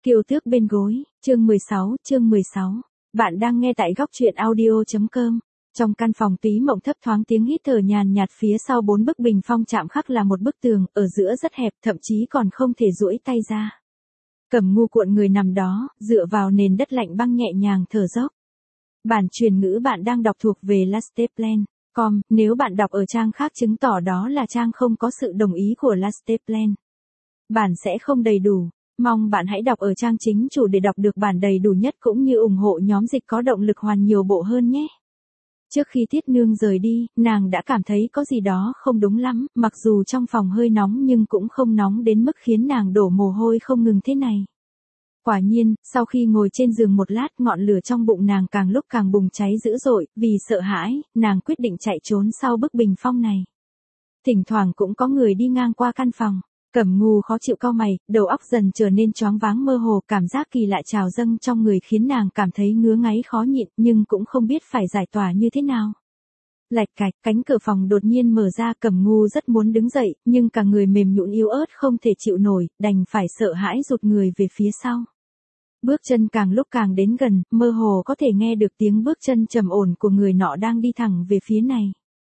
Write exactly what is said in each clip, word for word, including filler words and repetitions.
Kiều tước bên gối, chương mười sáu, chương mười sáu. Bạn đang nghe tại góc truyện audio.com. Trong căn phòng Túy Mộng thấp thoáng tiếng hít thở nhàn nhạt, phía sau bốn bức bình phong chạm khắc là một bức tường, ở giữa rất hẹp, thậm chí còn không thể duỗi tay ra. Cẩm Ngu cuộn người nằm đó, dựa vào nền đất lạnh băng nhẹ nhàng thở dốc. Bản truyền ngữ bạn đang đọc thuộc về Lasteplan chấm com, nếu bạn đọc ở trang khác chứng tỏ đó là trang không có sự đồng ý của Lasteplan. Bản sẽ không đầy đủ. Mong bạn hãy đọc ở trang chính chủ để đọc được bản đầy đủ nhất cũng như ủng hộ nhóm dịch có động lực hoàn nhiều bộ hơn nhé. Trước khi Thiết Nương rời đi, nàng đã cảm thấy có gì đó không đúng lắm, mặc dù trong phòng hơi nóng nhưng cũng không nóng đến mức khiến nàng đổ mồ hôi không ngừng thế này. Quả nhiên, sau khi ngồi trên giường một lát, ngọn lửa trong bụng nàng càng lúc càng bùng cháy dữ dội, vì sợ hãi, nàng quyết định chạy trốn sau bức bình phong này. Thỉnh thoảng cũng có người đi ngang qua căn phòng. Cẩm Ngu khó chịu cau mày, đầu óc dần trở nên choáng váng mơ hồ, cảm giác kỳ lạ trào dâng trong người khiến nàng cảm thấy ngứa ngáy khó nhịn, nhưng cũng không biết phải giải tỏa như thế nào. Lạch cạch, cánh cửa phòng đột nhiên mở ra, Cẩm Ngu rất muốn đứng dậy, nhưng cả người mềm nhũn yếu ớt không thể chịu nổi, đành phải sợ hãi rụt người về phía sau. Bước chân càng lúc càng đến gần, mơ hồ có thể nghe được tiếng bước chân trầm ổn của người nọ đang đi thẳng về phía này.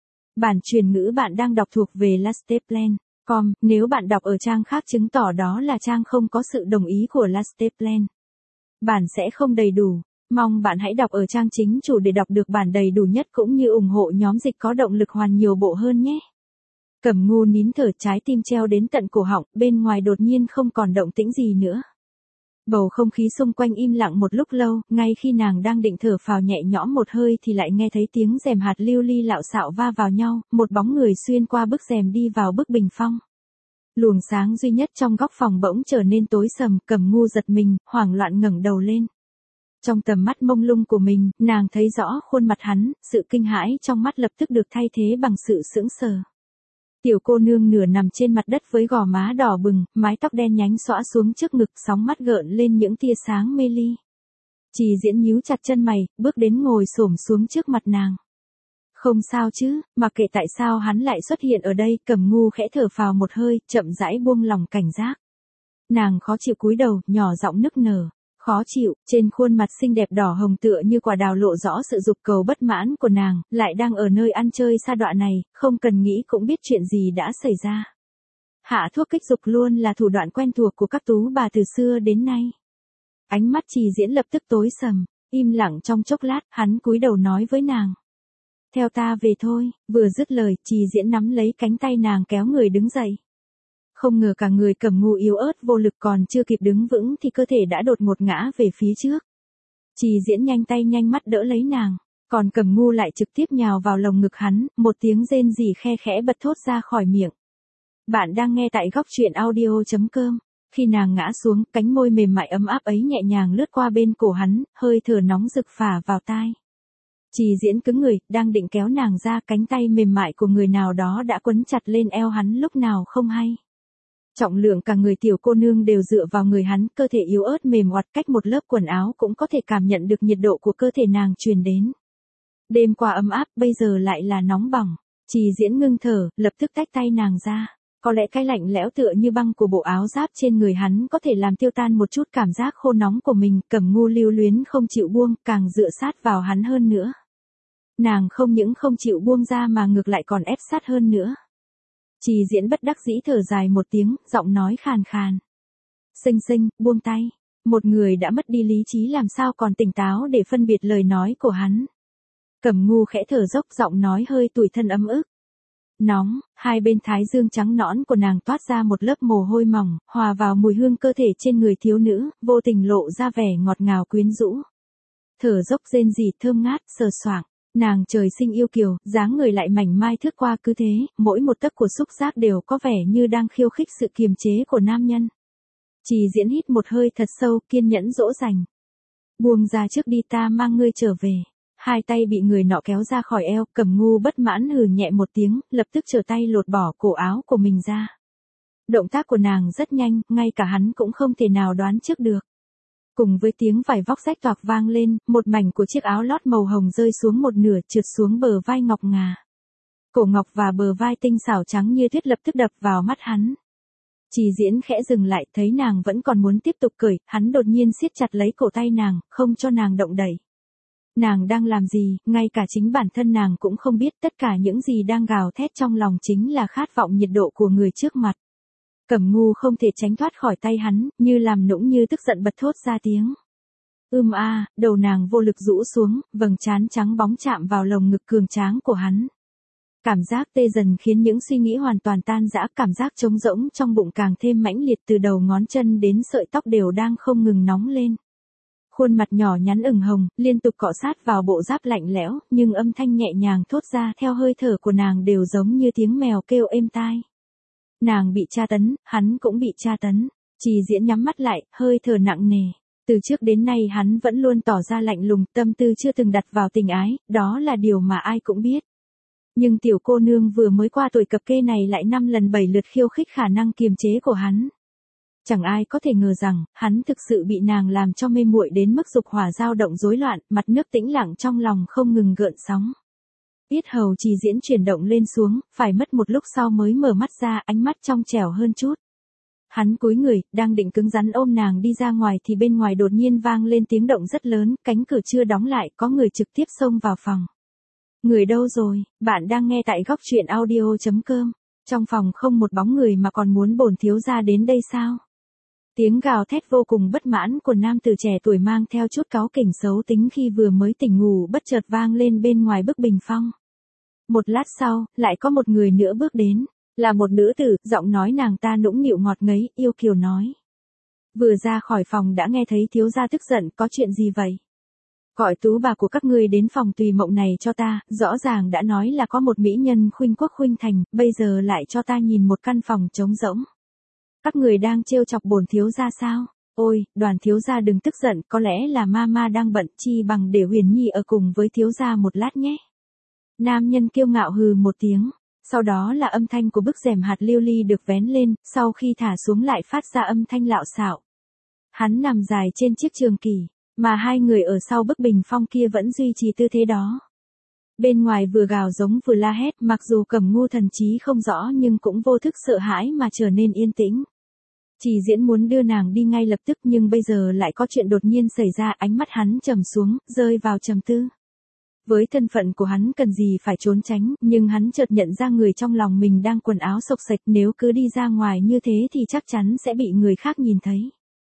Bản truyền ngữ bạn đang đọc thuộc về Lasteplan chấm com, nếu bạn đọc ở trang khác chứng tỏ đó là trang không có sự đồng ý của Lasteplan. Bản sẽ không đầy đủ. Mong bạn hãy đọc ở trang chính chủ để đọc được bản đầy đủ nhất cũng như ủng hộ nhóm dịch có động lực hoàn nhiều bộ hơn nhé. Cẩm Ngu nín thở, trái tim treo đến tận cổ họng, bên ngoài đột nhiên không còn động tĩnh gì nữa. Bầu không khí xung quanh im lặng một lúc lâu, ngay khi nàng đang định thở phào nhẹ nhõm một hơi thì lại nghe thấy tiếng rèm hạt lưu ly lạo xạo va vào nhau, một bóng người xuyên qua bức rèm đi vào bức bình phong. Luồng sáng duy nhất trong góc phòng bỗng trở nên tối sầm, Cẩm Ngu giật mình, hoảng loạn ngẩng đầu lên. Trong tầm mắt mông lung của mình, nàng thấy rõ khuôn mặt hắn, sự kinh hãi trong mắt lập tức được thay thế bằng sự sững sờ. Tiểu cô nương nửa nằm trên mặt đất với gò má đỏ bừng, mái tóc đen nhánh xõa xuống trước ngực, sóng mắt gợn lên những tia sáng mê ly. Trì Diễn nhíu chặt chân mày, bước đến ngồi xổm xuống trước mặt nàng. Không sao chứ, mặc kệ tại sao hắn lại xuất hiện ở đây, Cẩm Ngu khẽ thở phào một hơi, chậm rãi buông lòng cảnh giác. Nàng khó chịu cúi đầu, nhỏ giọng nức nở. Khó chịu, trên khuôn mặt xinh đẹp đỏ hồng tựa như quả đào lộ rõ sự dục cầu bất mãn của nàng, lại đang ở nơi ăn chơi sa đọa này, không cần nghĩ cũng biết chuyện gì đã xảy ra. Hạ thuốc kích dục luôn là thủ đoạn quen thuộc của các tú bà từ xưa đến nay. Ánh mắt Trì Diễn lập tức tối sầm, im lặng trong chốc lát, hắn cúi đầu nói với nàng. Theo ta về thôi, vừa dứt lời, Trì Diễn nắm lấy cánh tay nàng kéo người đứng dậy. Không ngờ cả người Cẩm Ngu yếu ớt vô lực, còn chưa kịp đứng vững thì cơ thể đã đột ngột ngã về phía trước. Trì Diễn nhanh tay nhanh mắt đỡ lấy nàng, còn Cẩm Ngu lại trực tiếp nhào vào lồng ngực hắn, một tiếng rên rỉ khe khẽ bật thốt ra khỏi miệng. Bạn đang nghe tại góc truyện audio.com. Khi nàng ngã xuống, cánh môi mềm mại ấm áp ấy nhẹ nhàng lướt qua bên cổ hắn, hơi thở nóng rực phả vào tai. Trì Diễn cứng người, đang định kéo nàng ra, cánh tay mềm mại của người nào đó đã quấn chặt lên eo hắn lúc nào không hay. Trọng lượng cả người tiểu cô nương đều dựa vào người hắn, cơ thể yếu ớt mềm oặt, cách một lớp quần áo cũng có thể cảm nhận được nhiệt độ của cơ thể nàng truyền đến. Đêm qua ấm áp, bây giờ lại là nóng bỏng. Trì Diễn ngưng thở, lập tức tách tay nàng ra. Có lẽ cái lạnh lẽo tựa như băng của bộ áo giáp trên người hắn có thể làm tiêu tan một chút cảm giác khô nóng của mình, Cẩm Ngu lưu luyến không chịu buông, càng dựa sát vào hắn hơn nữa. Nàng không những không chịu buông ra mà ngược lại còn ép sát hơn nữa. Trì Diễn bất đắc dĩ thở dài một tiếng, giọng nói khàn khàn. Xinh xinh, buông tay. Một người đã mất đi lý trí làm sao còn tỉnh táo để phân biệt lời nói của hắn. Cẩm Ngu khẽ thở dốc, giọng nói hơi tủi thân ấm ức. Nóng, hai bên thái dương trắng nõn của nàng toát ra một lớp mồ hôi mỏng, hòa vào mùi hương cơ thể trên người thiếu nữ, vô tình lộ ra vẻ ngọt ngào quyến rũ. Thở dốc rên rỉ thơm ngát, sờ soạng. Nàng trời sinh yêu kiều, dáng người lại mảnh mai thướt qua, cứ thế, mỗi một tấc của xúc giác đều có vẻ như đang khiêu khích sự kiềm chế của nam nhân. Trì Diễn hít một hơi thật sâu, kiên nhẫn dỗ dành. Buông ra trước đi, ta mang ngươi trở về. Hai tay bị người nọ kéo ra khỏi eo, Cẩm Ngu bất mãn hừ nhẹ một tiếng, lập tức trở tay lột bỏ cổ áo của mình ra. Động tác của nàng rất nhanh, ngay cả hắn cũng không thể nào đoán trước được. Cùng với tiếng vải vóc rách toạc vang lên, một mảnh của chiếc áo lót màu hồng rơi xuống một nửa, trượt xuống bờ vai ngọc ngà. Cổ ngọc và bờ vai tinh xảo trắng như tuyết lập tức đập vào mắt hắn. Trì Diễn khẽ dừng lại, thấy nàng vẫn còn muốn tiếp tục cười, hắn đột nhiên siết chặt lấy cổ tay nàng, không cho nàng động đậy. Nàng đang làm gì, ngay cả chính bản thân nàng cũng không biết, tất cả những gì đang gào thét trong lòng chính là khát vọng nhiệt độ của người trước mặt. Cẩm Ngu không thể tránh thoát khỏi tay hắn, như làm nũng như tức giận bật thốt ra tiếng. Ưm a, đầu nàng vô lực rũ xuống, vầng trán trắng bóng chạm vào lồng ngực cường tráng của hắn. Cảm giác tê dần khiến những suy nghĩ hoàn toàn tan rã, cảm giác trống rỗng trong bụng càng thêm mãnh liệt, từ đầu ngón chân đến sợi tóc đều đang không ngừng nóng lên. Khuôn mặt nhỏ nhắn ửng hồng, liên tục cọ sát vào bộ giáp lạnh lẽo, nhưng âm thanh nhẹ nhàng thốt ra theo hơi thở của nàng đều giống như tiếng mèo kêu êm tai. Nàng bị tra tấn, hắn cũng bị tra tấn. Trì Diễn nhắm mắt lại, hơi thở nặng nề. Từ trước đến nay hắn vẫn luôn tỏ ra lạnh lùng, tâm tư chưa từng đặt vào tình ái, đó là điều mà ai cũng biết. Nhưng tiểu cô nương vừa mới qua tuổi cập kê này lại năm lần bảy lượt khiêu khích khả năng kiềm chế của hắn. Chẳng ai có thể ngờ rằng, hắn thực sự bị nàng làm cho mê muội đến mức dục hỏa dao động rối loạn, mặt nước tĩnh lặng trong lòng không ngừng gợn sóng. Yết hầu Trì Diễn chuyển động lên xuống, phải mất một lúc sau mới mở mắt ra, ánh mắt trong trẻo hơn chút. Hắn cúi người, đang định cứng rắn ôm nàng đi ra ngoài thì bên ngoài đột nhiên vang lên tiếng động rất lớn, cánh cửa chưa đóng lại, có người trực tiếp xông vào phòng. Người đâu rồi, bạn đang nghe tại góc truyện audio chấm com. Trong phòng không một bóng người mà còn muốn bổn thiếu gia đến đây sao? Tiếng gào thét vô cùng bất mãn của nam tử trẻ tuổi mang theo chút cáu kỉnh xấu tính khi vừa mới tỉnh ngủ bất chợt vang lên bên ngoài bức bình phong. Một lát sau, lại có một người nữa bước đến, là một nữ tử, giọng nói nàng ta nũng nịu ngọt ngấy, yêu kiều nói. Vừa ra khỏi phòng đã nghe thấy thiếu gia tức giận, có chuyện gì vậy? Gọi tú bà của các ngươi đến phòng tùy mộng này cho ta, rõ ràng đã nói là có một mỹ nhân khuynh quốc khuynh thành, bây giờ lại cho ta nhìn một căn phòng trống rỗng. Các người đang trêu chọc bổn thiếu gia sao? Ôi, Đoàn thiếu gia đừng tức giận, có lẽ là mama đang bận, chi bằng để Huyền Nhi ở cùng với thiếu gia một lát nhé. Nam nhân kiêu ngạo hừ một tiếng, sau đó là âm thanh của bức rèm hạt lưu ly được vén lên, sau khi thả xuống lại phát ra âm thanh lạo xạo. Hắn nằm dài trên chiếc trường kỷ, mà hai người ở sau bức bình phong kia vẫn duy trì tư thế đó. Bên ngoài vừa gào giống vừa la hét, mặc dù Cẩm Ngu thần trí không rõ nhưng cũng vô thức sợ hãi mà trở nên yên tĩnh. Trì Diễn muốn đưa nàng đi ngay lập tức nhưng bây giờ lại có chuyện đột nhiên xảy ra, ánh mắt hắn trầm xuống, rơi vào trầm tư. Với thân phận của hắn cần gì phải trốn tránh, nhưng hắn chợt nhận ra người trong lòng mình đang quần áo xộc xệch, nếu cứ đi ra ngoài như thế thì chắc chắn sẽ bị người khác nhìn thấy.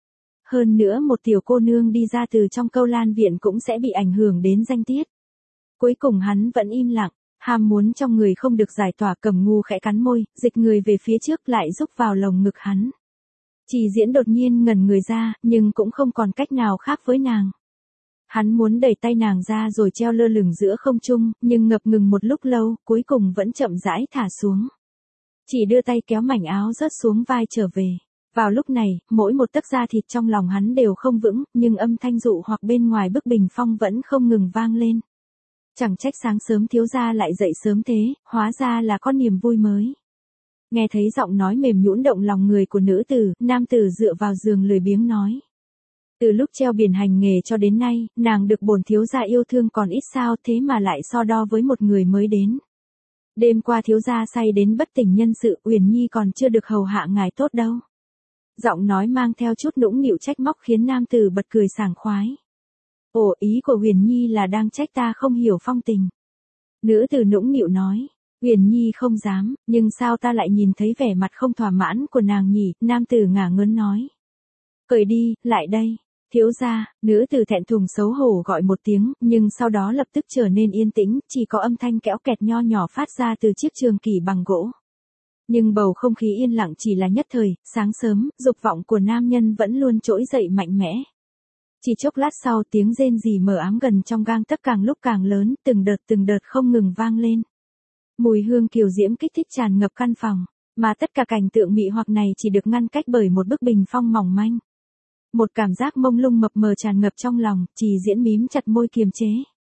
Hơn nữa một tiểu cô nương đi ra từ trong Câu Lan viện cũng sẽ bị ảnh hưởng đến danh tiết. Cuối cùng hắn vẫn im lặng, ham muốn trong người không được giải tỏa. Cẩm Ngu khẽ cắn môi, dịch người về phía trước lại rúc vào lồng ngực hắn. Trì Diễn đột nhiên ngẩn người ra, nhưng cũng không còn cách nào khác với nàng. Hắn muốn đẩy tay nàng ra rồi treo lơ lửng giữa không trung, nhưng ngập ngừng một lúc lâu, cuối cùng vẫn chậm rãi thả xuống. Chỉ đưa tay kéo mảnh áo rớt xuống vai trở về. Vào lúc này, mỗi một tấc da thịt trong lòng hắn đều không vững, nhưng âm thanh dụ hoặc bên ngoài bức bình phong vẫn không ngừng vang lên. Chẳng trách sáng sớm thiếu gia lại dậy sớm thế, hóa ra là có niềm vui mới. Nghe thấy giọng nói mềm nhũn động lòng người của nữ tử, nam tử dựa vào giường lười biếng nói. Từ lúc treo biển hành nghề cho đến nay, nàng được bổn thiếu gia yêu thương còn ít sao, thế mà lại so đo với một người mới đến. Đêm qua thiếu gia say đến bất tỉnh nhân sự, Uyển Nhi còn chưa được hầu hạ ngài tốt đâu. Giọng nói mang theo chút nũng nịu trách móc khiến nam tử bật cười sảng khoái. Ồ, ý của Huyền Nhi là đang trách ta không hiểu phong tình. Nữ tử nũng nịu nói. Huyền Nhi không dám, nhưng sao ta lại nhìn thấy vẻ mặt không thỏa mãn của nàng nhỉ? Nam tử ngả ngớn nói. Cởi đi, lại đây. Thiếu gia, nữ tử thẹn thùng xấu hổ gọi một tiếng, nhưng sau đó lập tức trở nên yên tĩnh, chỉ có âm thanh kẽo kẹt nho nhỏ phát ra từ chiếc trường kỷ bằng gỗ. Nhưng bầu không khí yên lặng chỉ là nhất thời, sáng sớm, dục vọng của nam nhân vẫn luôn trỗi dậy mạnh mẽ. Chỉ chốc lát sau tiếng rên rỉ mờ ám gần trong gang tấc càng lúc càng lớn, từng đợt từng đợt không ngừng vang lên. Mùi hương kiều diễm kích thích tràn ngập căn phòng, mà tất cả cảnh tượng mị hoặc này chỉ được ngăn cách bởi một bức bình phong mỏng manh. Một cảm giác mông lung mập mờ tràn ngập trong lòng, Trì Diễn mím chặt môi kiềm chế.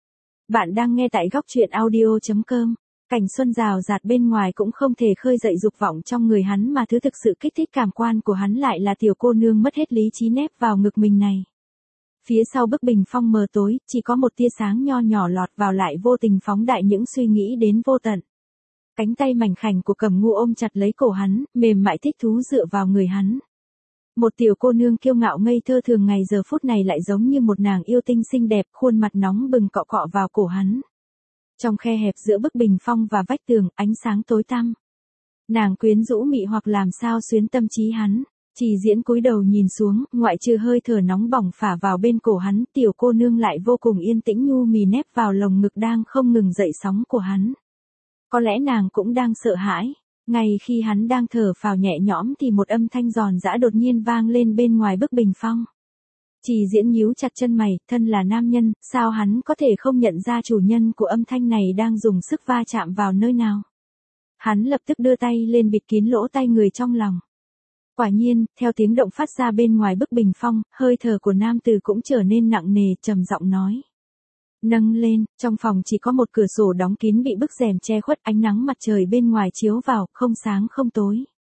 Bạn đang nghe tại góc truyện audio chấm com. Cảnh xuân rào rạt bên ngoài cũng không thể khơi dậy dục vọng trong người hắn, mà thứ thực sự kích thích cảm quan của hắn lại là tiểu cô nương mất hết lý trí nép vào ngực mình này. Phía sau bức bình phong mờ tối, chỉ có một tia sáng nho nhỏ lọt vào lại vô tình phóng đại những suy nghĩ đến vô tận. Cánh tay mảnh khảnh của Cẩm Ngu ôm chặt lấy cổ hắn, mềm mại thích thú dựa vào người hắn. Một tiểu cô nương kiêu ngạo ngây thơ thường ngày giờ phút này lại giống như một nàng yêu tinh xinh đẹp, khuôn mặt nóng bừng cọ cọ vào cổ hắn. Trong khe hẹp giữa bức bình phong và vách tường, ánh sáng tối tăm. Nàng quyến rũ mị hoặc làm sao xuyến tâm trí hắn. Chỉ Diễn cúi đầu nhìn xuống, ngoại trừ hơi thở nóng bỏng phả vào bên cổ hắn, tiểu cô nương lại vô cùng yên tĩnh nhu mì nép vào lồng ngực đang không ngừng dậy sóng của hắn. Có lẽ nàng cũng đang sợ hãi. Ngay khi hắn đang thở phào nhẹ nhõm thì một âm thanh giòn giã đột nhiên vang lên bên ngoài bức bình phong. Chỉ Diễn nhíu chặt chân mày, thân là nam nhân, sao hắn có thể không nhận ra chủ nhân của âm thanh này đang dùng sức va chạm vào nơi nào. Hắn lập tức đưa tay lên bịt kín lỗ tai người trong lòng. Quả nhiên, theo tiếng động phát ra bên ngoài bức bình phong, hơi thở của nam tử cũng trở nên nặng nề, trầm giọng nói. Nâng lên, trong phòng chỉ có một cửa sổ đóng kín bị bức rèm che khuất, ánh nắng mặt trời bên ngoài chiếu vào, không sáng không tối.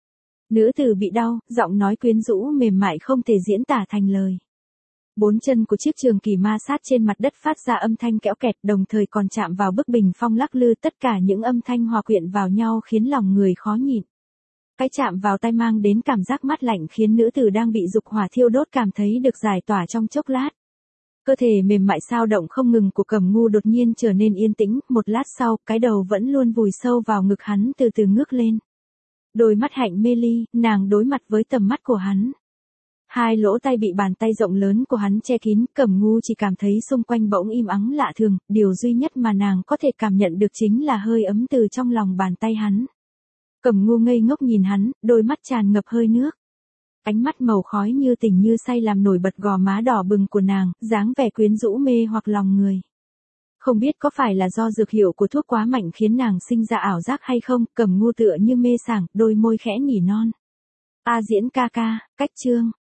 Nữ tử bị đau, giọng nói quyến rũ mềm mại không thể diễn tả thành lời. Bốn chân của chiếc trường kỳ ma sát trên mặt đất phát ra âm thanh kẽo kẹt, đồng thời còn chạm vào bức bình phong lắc lư, tất cả những âm thanh hòa quyện vào nhau khiến lòng người khó nhịn. Cái chạm vào tai mang đến cảm giác mát lạnh khiến nữ tử đang bị dục hỏa thiêu đốt cảm thấy được giải tỏa trong chốc lát. Cơ thể mềm mại sao động không ngừng của Cẩm Ngu đột nhiên trở nên yên tĩnh, một lát sau, cái đầu vẫn luôn vùi sâu vào ngực hắn từ từ ngước lên. Đôi mắt hạnh mê ly, nàng đối mặt với tầm mắt của hắn. Hai lỗ tai bị bàn tay rộng lớn của hắn che kín, Cẩm Ngu chỉ cảm thấy xung quanh bỗng im ắng lạ thường, điều duy nhất mà nàng có thể cảm nhận được chính là hơi ấm từ trong lòng bàn tay hắn. Cẩm Ngu ngây ngốc nhìn hắn, đôi mắt tràn ngập hơi nước. Ánh mắt màu khói như tình như say làm nổi bật gò má đỏ bừng của nàng, dáng vẻ quyến rũ mê hoặc lòng người. Không biết có phải là do dược hiệu của thuốc quá mạnh khiến nàng sinh ra ảo giác hay không, Cẩm Ngu tựa như mê sảng, đôi môi khẽ nhỉ non. A Diễn ca ca, cách chương.